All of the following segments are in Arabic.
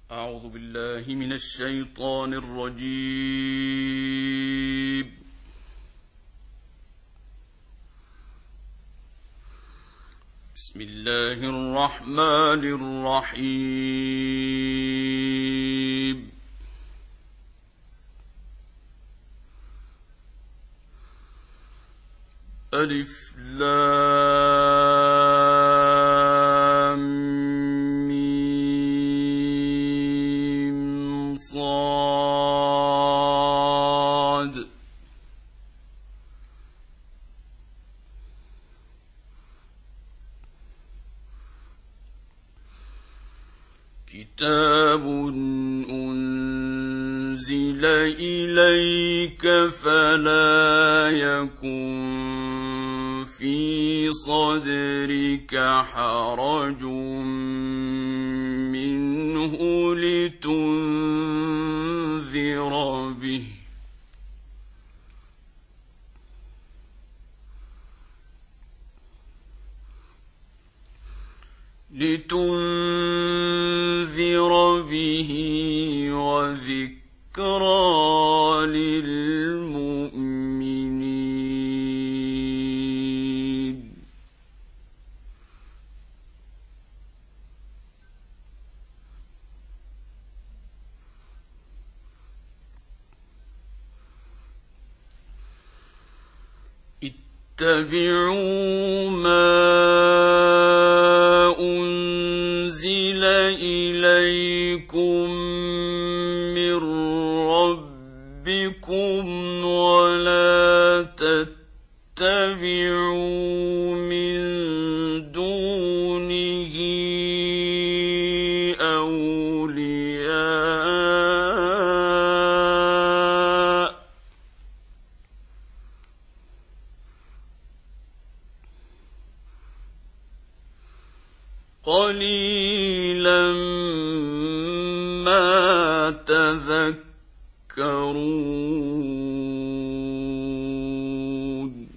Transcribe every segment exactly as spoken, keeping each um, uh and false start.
أعوذ بالله من الشيطان الرجيم. بسم الله الرحمن الرحيم. ألف لام ميم صاد كتاب أنزل إليك فلا يكن في صدرك حرج منه لتنذر به لتنذر به وذكرى للمؤمنين. اتبعوا ما أنزل إليكم من ربكم ولا تتبعوا من دونه أولياء قليلا ما تذكرون.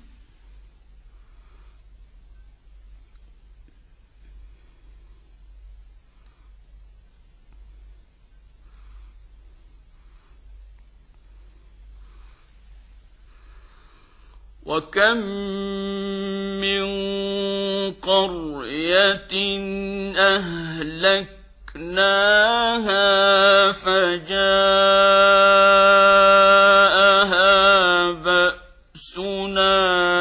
وكم من قرية أهلكناها فجاءها بأسنا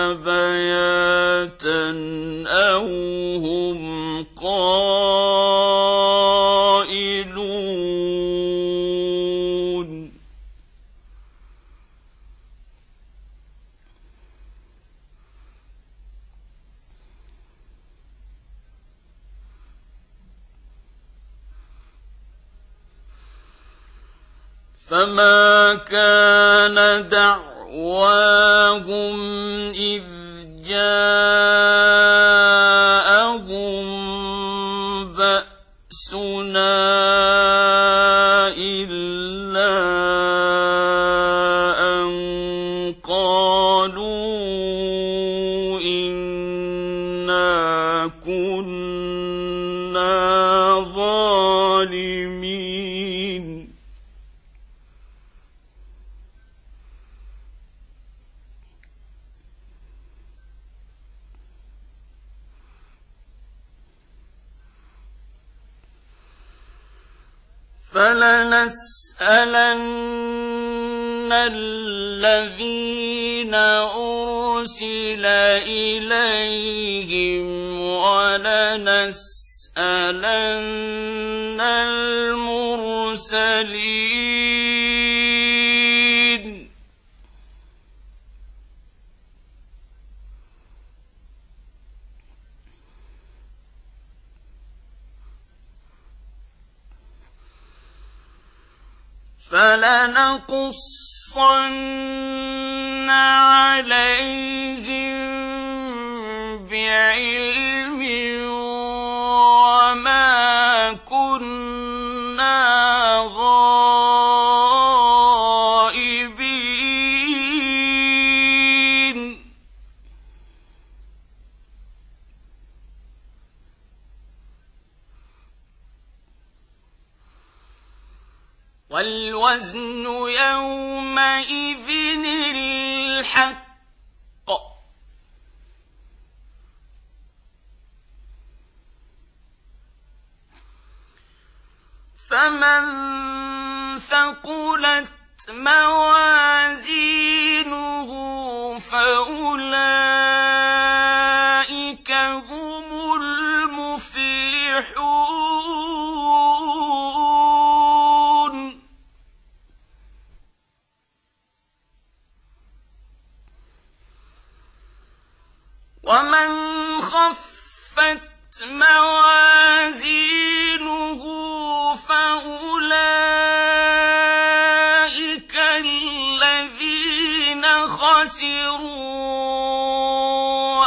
بياتا أو هم قائلون. فما كان دعواهم إذ جاءهم بأسنا إلا أن قالوا إنا كنا ظالمين. فلنسألن الذين أرسل إليهم ولنسألن المرسلين. فلنقصن عليهم بعلم وما كنا غائبين. وَالْوَزْنُ يَوْمَئِذٍ الْحَقُّ ۚ فَمَن ثَقُلَتْ مَوَازِينُهُ فَأُولَٰئِكَ هُمُ الْمُفْلِحُونَ وَمَنْ خَفَّتْ مَوَازِينُهُ فَأُولَٰئِكَ الَّذِينَ خَسِرُوا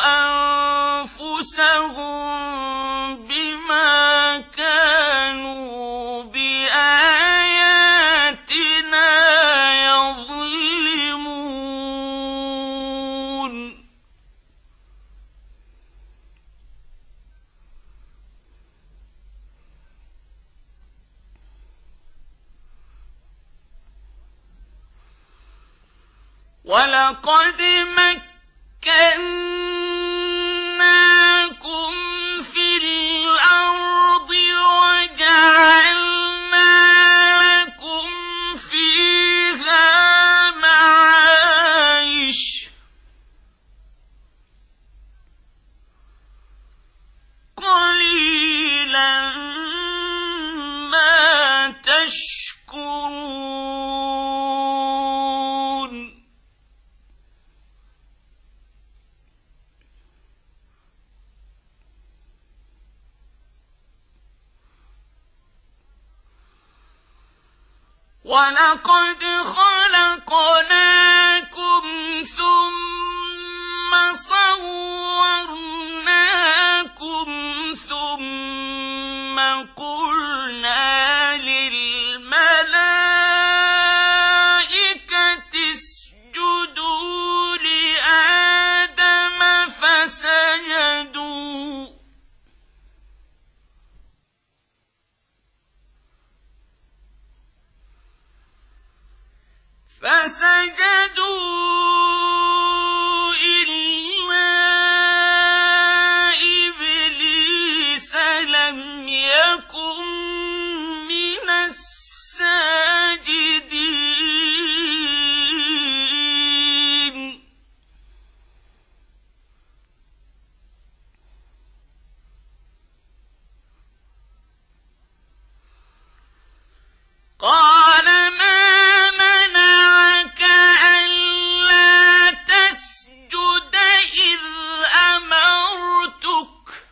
أَنفُسَهُم بِمَا كَانُوا بِآيَاتِنَا يَظْلِمُونَ وَلَقَدْ مَكَّنَّاكُمْ فِي الْأَرْضِ وَجَعَلْنَا لَكُمْ فِيهَا مَعَايِشَ ۗ قَلِيلًا مَا تَشْكُرُونَ وَلَقَدْ خَلَقْنَاكُمْ ثُمَّ صَوَّرْنَاكُمْ ثُمَّ قُلْنَا لِلْمَلَائِكَةِ اسْجُدُوا لِآدَمَ فَسَجَدُوا فَسَجَدُوا إِلَّا إِبْلِيسَ لَمْ يَكُن مِّنَ السَّاجِدِينَ قَالَ مَا مَنَعَكَ أَلَّا تَسْجُدَ إِذْ أَمَرْتُكَ ۖ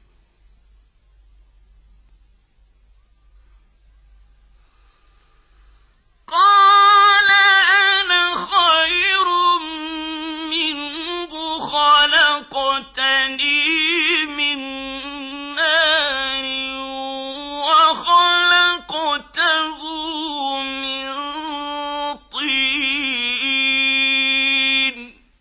قَالَ أَنَا خَيْرٌ مِّنْهُ خَلَقْتَنِي مِن نَّارٍ وَخَلَقْتَهُ مِن طِينٍ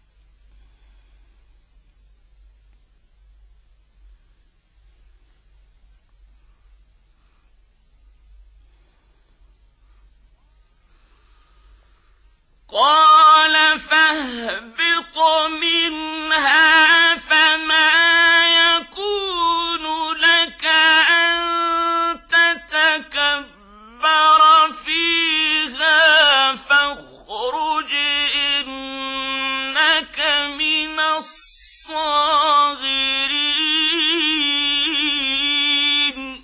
قَالَ فَاهْبِطْ مِنْهَا فَمَا يَكُونُ لَكَ أَن تَتَكَبَّرَ فِيهَا فَاخْرُجْ إِنَّكَ مِنَ الصَّاغِرِينَ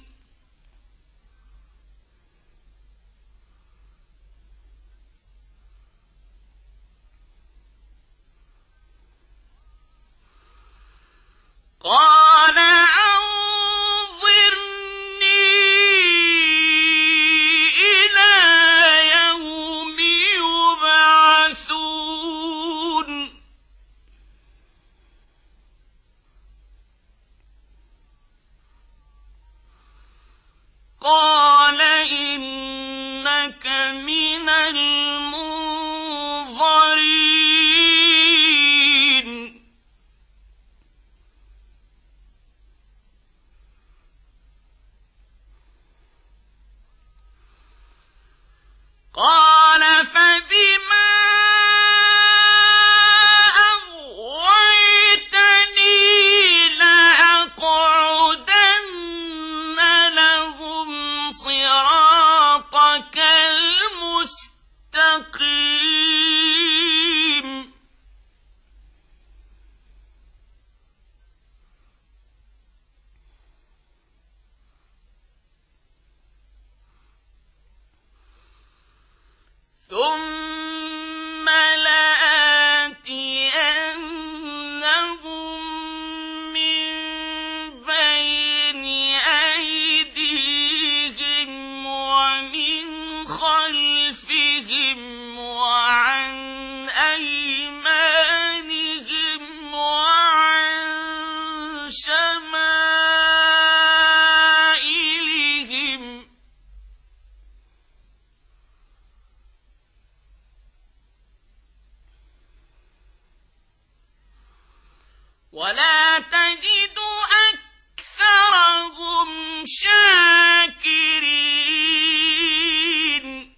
ولا تجد أكثرهم شاكرين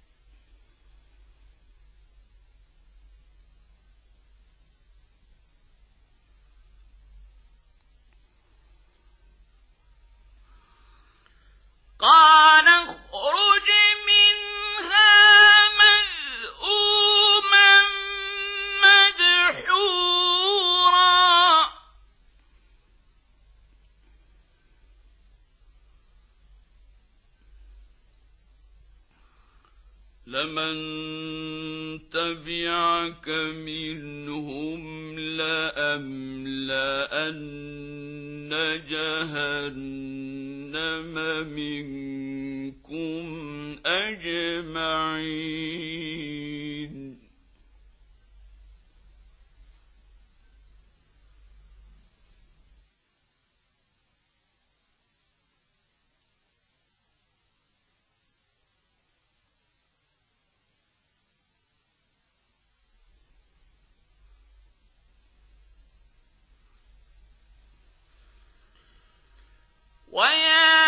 قال اخرج منها مذءوما مدحورا لمن تبعك منهم لأملأن جهنم منكم أجمعين ويا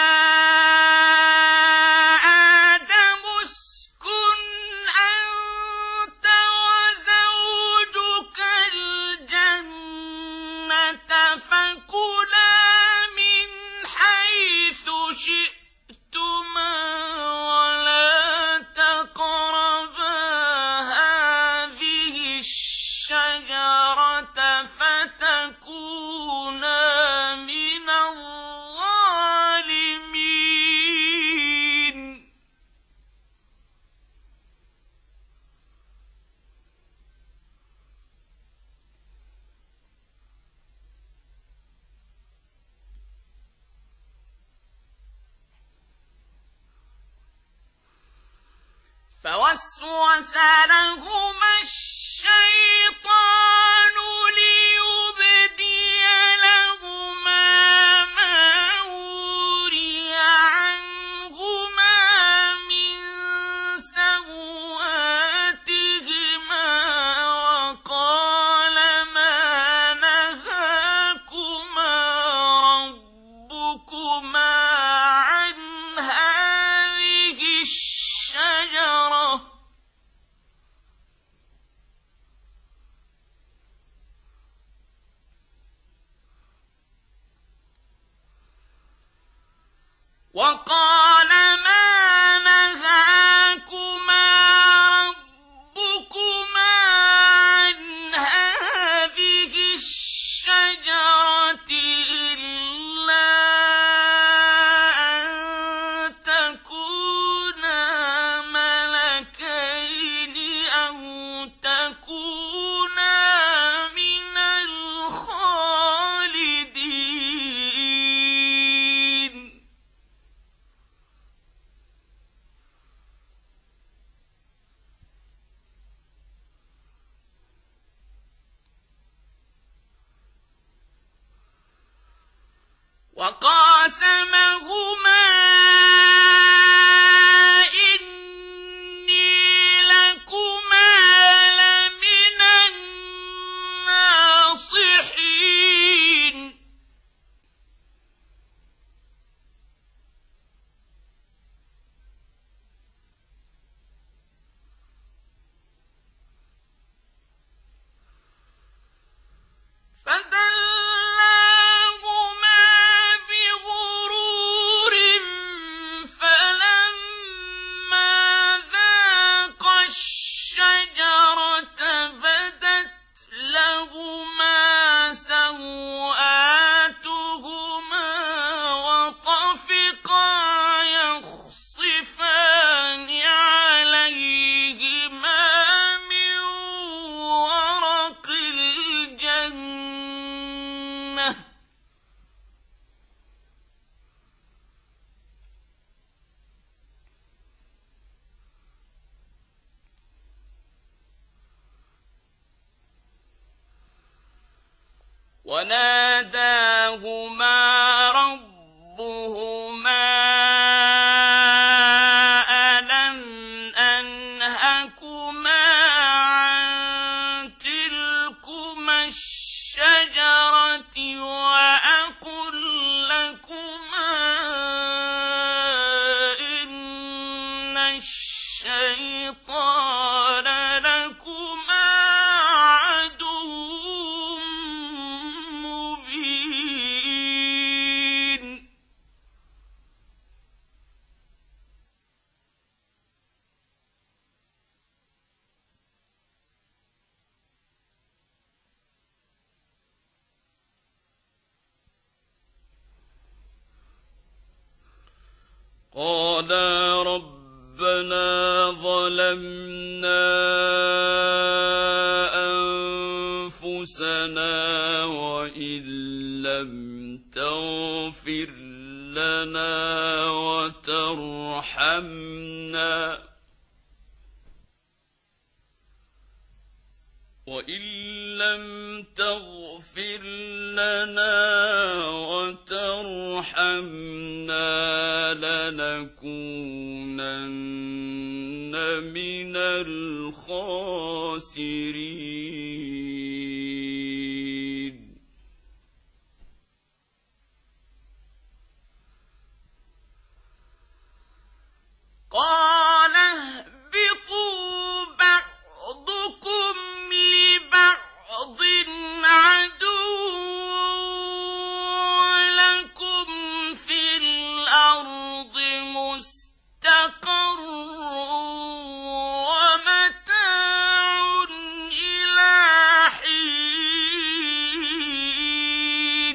آدم اسكن أنت وزوجك الجنة فكلا من حيث شئتما ولا تقربا هذه الشجرة فتكونا من الظالمين فوسوس لهما الشيطان ليبدي لهما ما وري عنهما من سوآتهما وقال ما نهاكما ربكما عن هذه الشجرة وقال ما نهاكما ربكما عن هذه الشجرة إلا أن تكونا ملكين أو تكونا من الخالدين وقاسمهما إني لكما لمن الناصحين فدلاهما بغرور فلما ذاقا الشجرة بدت لهما سوآتهما وطفقا يخصفان عليهما من ورق الجنة وناداهما ربهما ألم أنهكما عن تلكما الشجرة قَالَا رَبَّنَا ظَلَمْنَا أَنفُسَنَا وَإِن لَّمْ تَغْفِرْ لَنَا وَتَرْحَمْنَا وَإِن لَّمْ تَغْفِرْ لَنَا وَتَرْحَمْنَا لَنَكُونَنَّ مِنَ الْخَاسِرِينَ. قَالَ اهْبِطُوا بَعْضُكُمْ لِبَعْضٍ عَدُوٌّ وَلَكُمْ فِي الْأَرْضِ مُسْتَقَرٌّ وَمَتَاعٌ إِلَىٰ حِينٍ.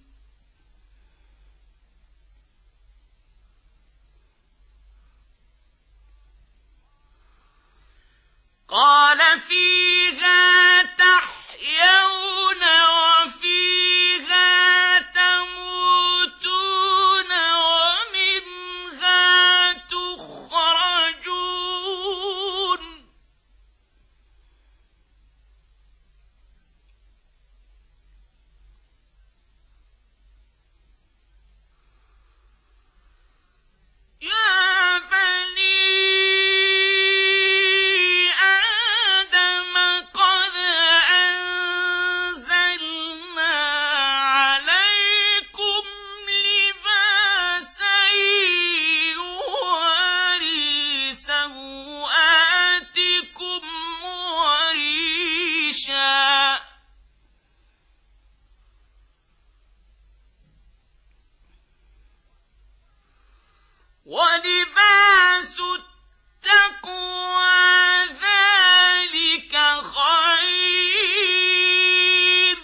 قَالَ فِيهَا تَحْيَوْنَ وَفِيهَا تَمُوتُونَ وَمِنْهَا تُخْرَجُونَ. يَا بَنِي آدَمَ قَدْ أَنزَلْنَا عَلَيْكُمْ لِبَاسًا يُوَارِي سَوْآتِكُمْ وَرِيشًا ۖ وَلِبَاسُ التَّقْوَىٰ ذَٰلِكَ خَيْرٌ ۚ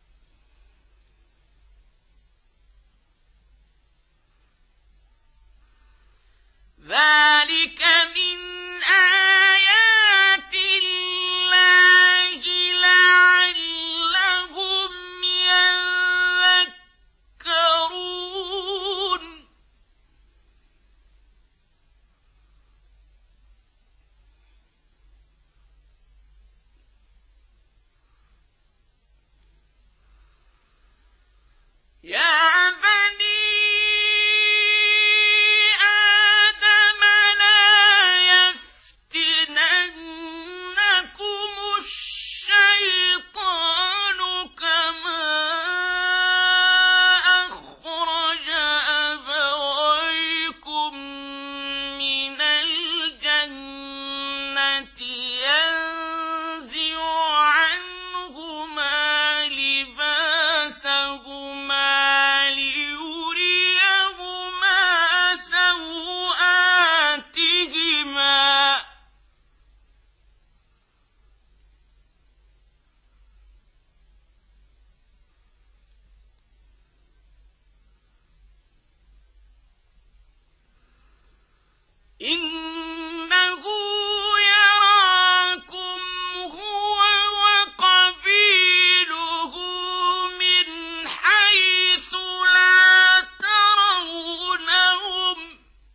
ذَٰلِكَ مِنْ آيَاتِ اللَّهِ لَعَلَّهُمْ يَذَّكَّرُونَ. يَا بَنِي آدَمَ لَا يَفْتِنَنَّكُمُ الشَّيْطَانُ كَمَا أَخْرَجَ أَبَوَيْكُم مِّنَ الْجَنَّةِ يَنزِعُ عَنْهُمَا لِبَاسَهُمَا لِيُرِيَهُمَا سَوْآتِهِمَا ۗ إِنَّهُ يَرَاكُمْ هُوَ وَقَبِيلُهُ مِنْ حَيْثُ لَا تَرَوْنَهُمْ ۗ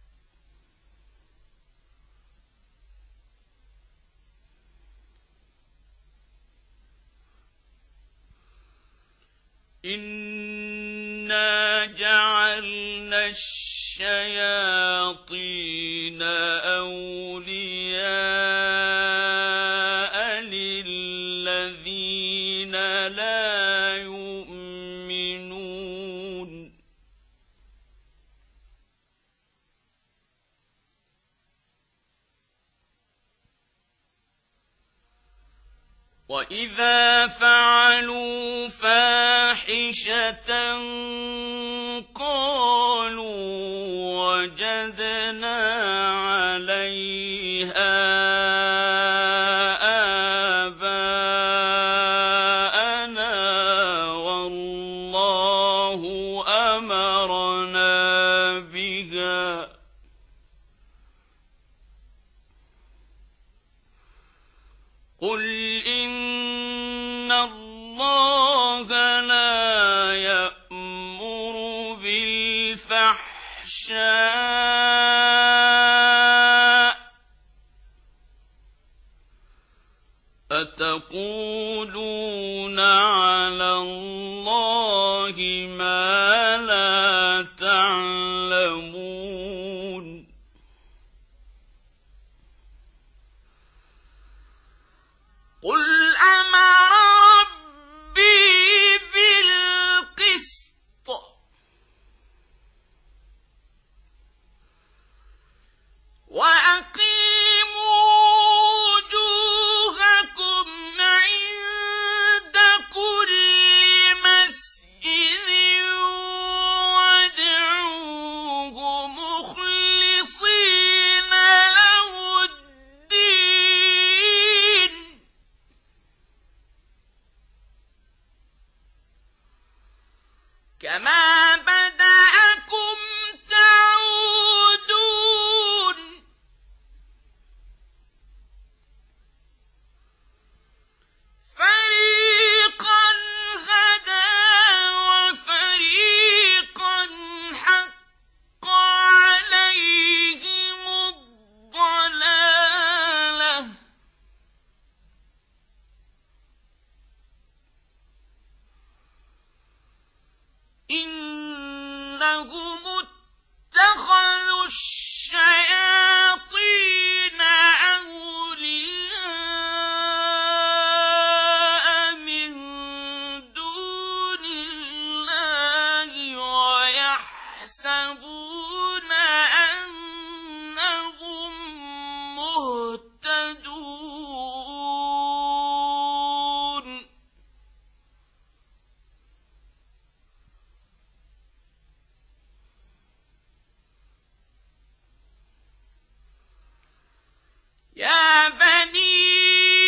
إِنَّا جَعَلْنَا الشَّيَاطِينَ أَوْلِيَاءَ لِلَّذِينَ لَا يُؤْمِنُونَ. وَإِذَا فَعَلُوا فَاحِشَةً قَالُوا وَجَدْنَا عَلَيْهَا آبَاءَنَا وَاللَّهُ أَمَرَنَا بِهَا ۗ قُلْ إِنَّ اللَّهَ لَا يَأْمُرُ بِالْفَحْشَاءِ أَتَقُولُونَ عَلَى اللَّهِ مَا لَا تَعْلَمُونَ قُلْ أَمَرَ رَبِّي بِالْقِسْطِ وَأَقِيمُوا وُجُوهَكُمْ عِندَ كُلِّ مَسْجِدٍ وَادْعُوهُ مُخْلِصِينَ لَهُ الدِّينَ كَمَا بَدَأَكُمْ تَعُودُونَ فَرِيقًا هَدَىٰ وَفَرِيقًا حَقَّ عَلَيْهِمُ الضَّلَالَةُ إِنَّهُمُ اتَّخَذُوا الشَّيَاطِينَ أَوْلِيَاءَ مِن دُونِ اللَّهِ وَيَحْسَبُونَ أَنَّهُم مُّهْتَدُونَ يَا بَنِي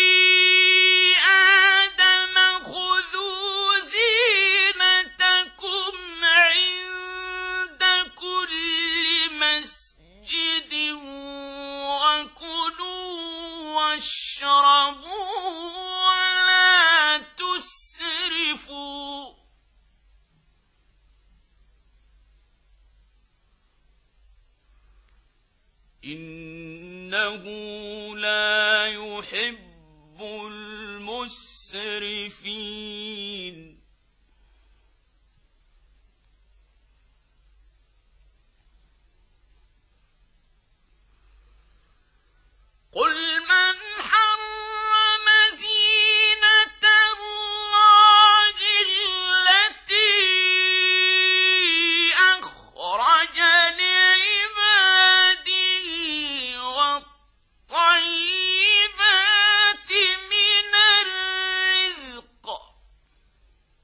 آدَمَ خُذُوا زِينَتَكُمْ عِندَ كُلِّ مَسْجِدٍ وَكُلُوا وَاشْرَبُوا وَلَا تُسْرِفُوا إِنَّهُ لَا يُحِبُّ الْمُسْرِفِينَ قُلْ مَنْ حَرَّمَ زِينَةَ اللَّهِ الَّتِي أَخْرَجَ لِعِبَادِهِ وَالطَّيِّبَاتِ مِنَ الرِّزْقِ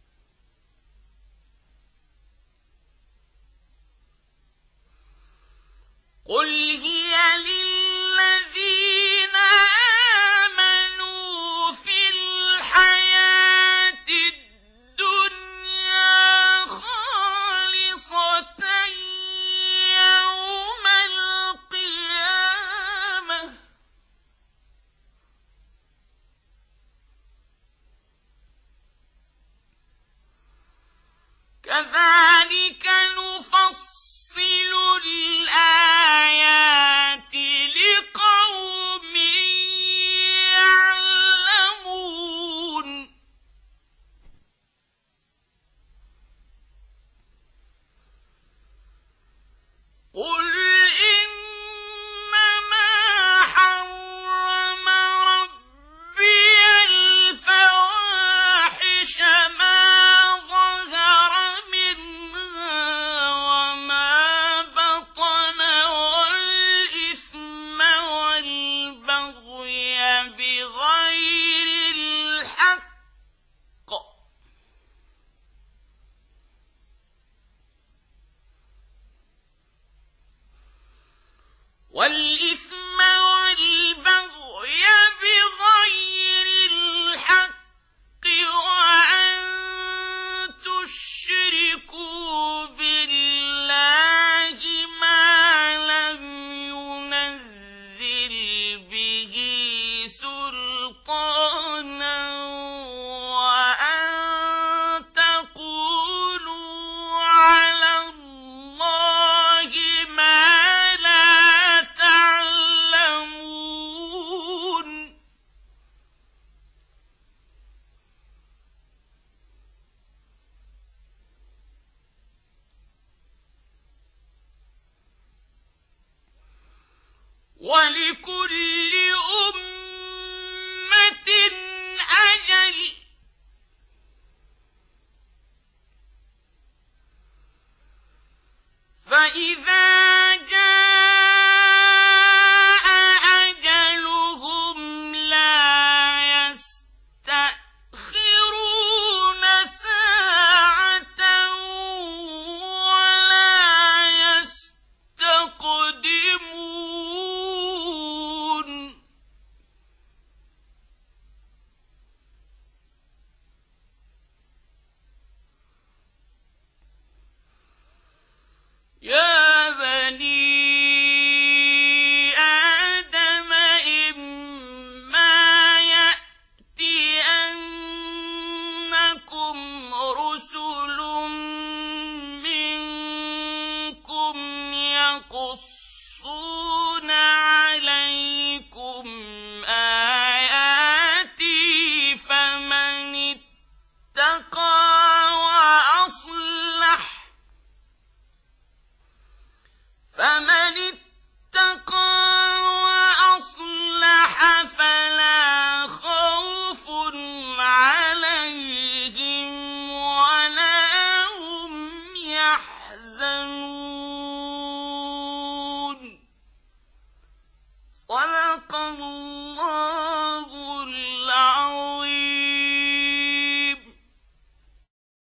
ولله